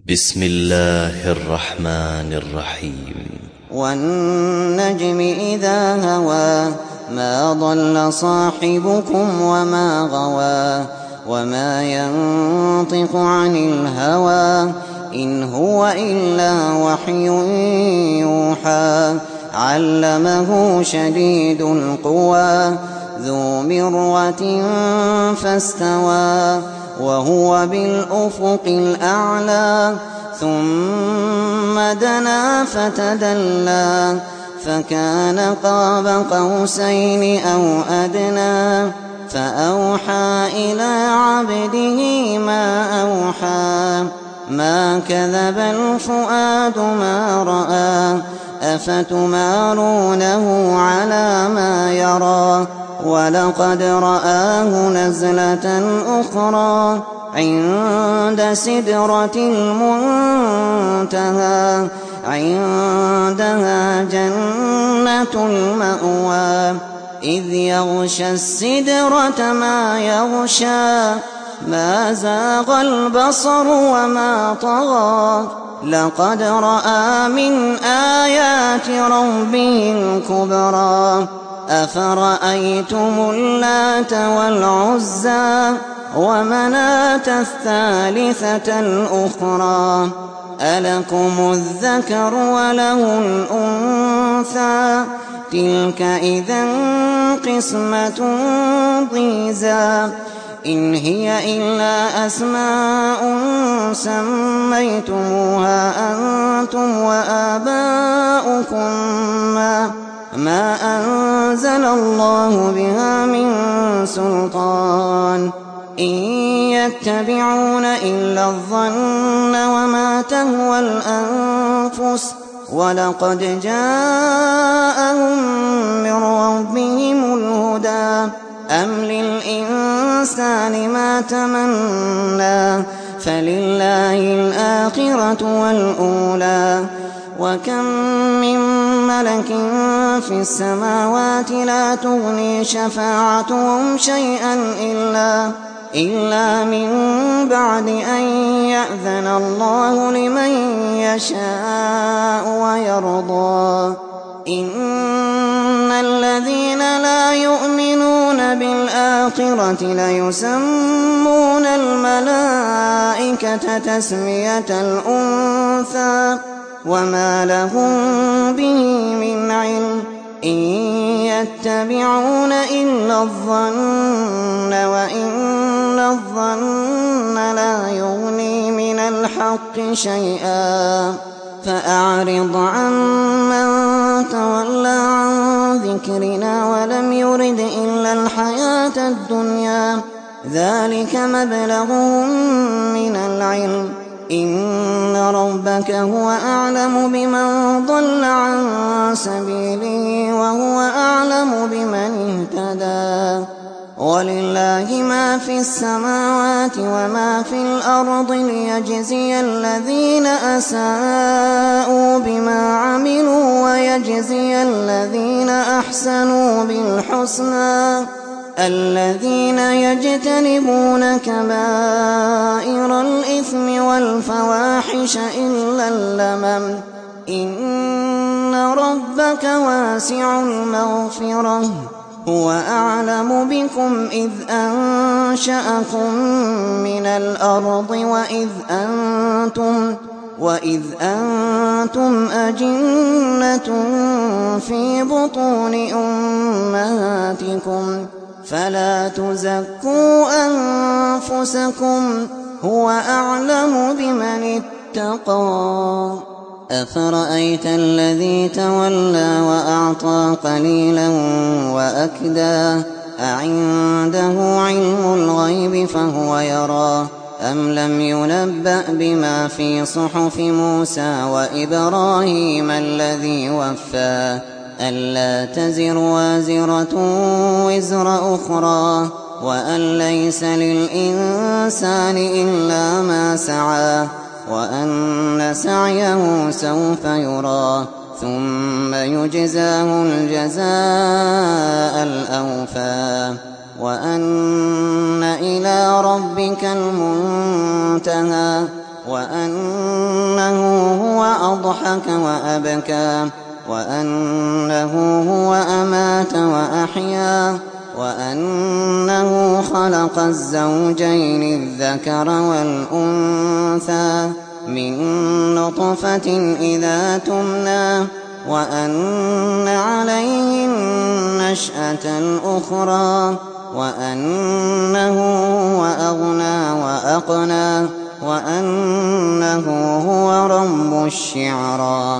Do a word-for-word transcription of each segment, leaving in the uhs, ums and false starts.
بسم الله الرحمن الرحيم. والنجم إذا هوى ما ضل صاحبكم وما غوى وما ينطق عن الهوى إن هو إلا وحي يوحى علمه شديد القوى ذو مرة فاستوى وهو بالأفق الأعلى ثم دنا فتدلى فكان قاب قوسين أو أدنى فأوحى إلى عبده ما أوحى ما كذب الفؤاد ما رأى أفتمارونه على ما يرى ولقد رآه نزلة أخرى عند سدرة المنتهى عندها جنة المأوى إذ يغشى السدرة ما يغشى ما زاغ البصر وما طغى لقد رأى من آيات ربه الكبرى أفرأيتم اللات والعزى ومناة الثالثة الأخرى ألكم الذكر وله الأنثى تلك إذا قسمة ضيزى إن هي إلا أسماء سميتموها أنتم وآباؤكم ما ما أنزل الله بها من سلطان إن يتبعون إلا الظن وما تهوى الأنفس ولقد جاءهم من ربهم الهدى أم للإنسان ما تمنى فلله الآخرة والأولى وكم من ملك في السماوات لا تغني شفاعتهم شيئا إلا, إلا من بعد أن يأذن الله لمن يشاء ويرضى إن الذين لا يؤمنون بالآخرة ليسمون الملائكة تسمية الأنثى وما لهم به من علم إن يتبعون إلا الظن وإن الظن لا يغني من الحق شيئا فأعرض عمن تولى عن ذكرنا ولم يرد إلا الحياة الدنيا ذلك مبلغهم من العلم إن ربك هو أعلم بمن ضل عن سبيله وهو أعلم بمن اهتدى ولله ما في السماوات وما في الأرض ليجزي الذين أساءوا بما عملوا ويجزي الذين أحسنوا بالحسنى الذين يجتنبون كبائر الإثم والفواحش إلا اللمم إن ربك واسع المغفرة هو أعلم بكم إذ أنشأكم من الأرض وإذ أنتم وإذ أنتم أجنة في بطون أمهاتكم فلا تزكوا أنفسكم هو أعلم بمن اتقى أفرأيت الذي تولى وأعطى قليلا وأكدى أعنده علم الغيب فهو يرى أم لم ينبأ بما في صحف موسى وإبراهيم الذي وفى ألا تزر وازرة وزر أخرى وأن ليس للإنسان إلا ما سعى وأن سعيه سوف يرى ثم يجزاه الجزاء الأوفى وأن إلى ربك المنتهى وأنه هو أضحك وأبكى وأنه هو أمات وأحيا وأنه خلق الزوجين الذكر والأنثى من نطفة إذا تمنى وأن عليه النشأة الأخرى وأنه هو أغنى وأقنى وأنه هو رب الشعرى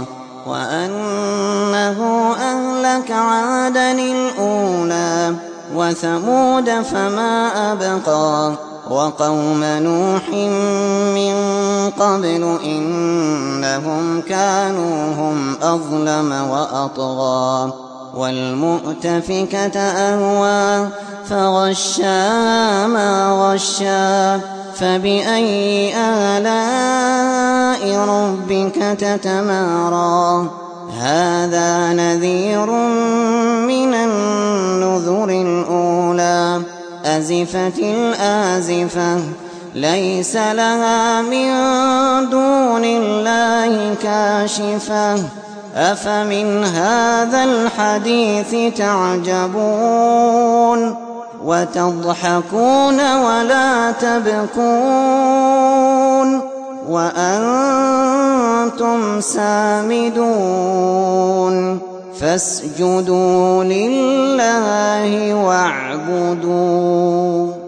وأنه أهلك عادا الأولى وثمود فما أبقى وقوم نوح من قبل إنهم كانوا هم أظلم وأطغى والمؤتفكة أهوى فغشاها ما غشا فبأي آلاء ربك تتمارى هذا نذير من النذر الأولى أزفت الآزفة ليس لها من دون الله كاشفة أفمن هذا الحديث تعجبون وتضحكون ولا تبكون وأنتم سامدون فاسجدوا لله واعبدوا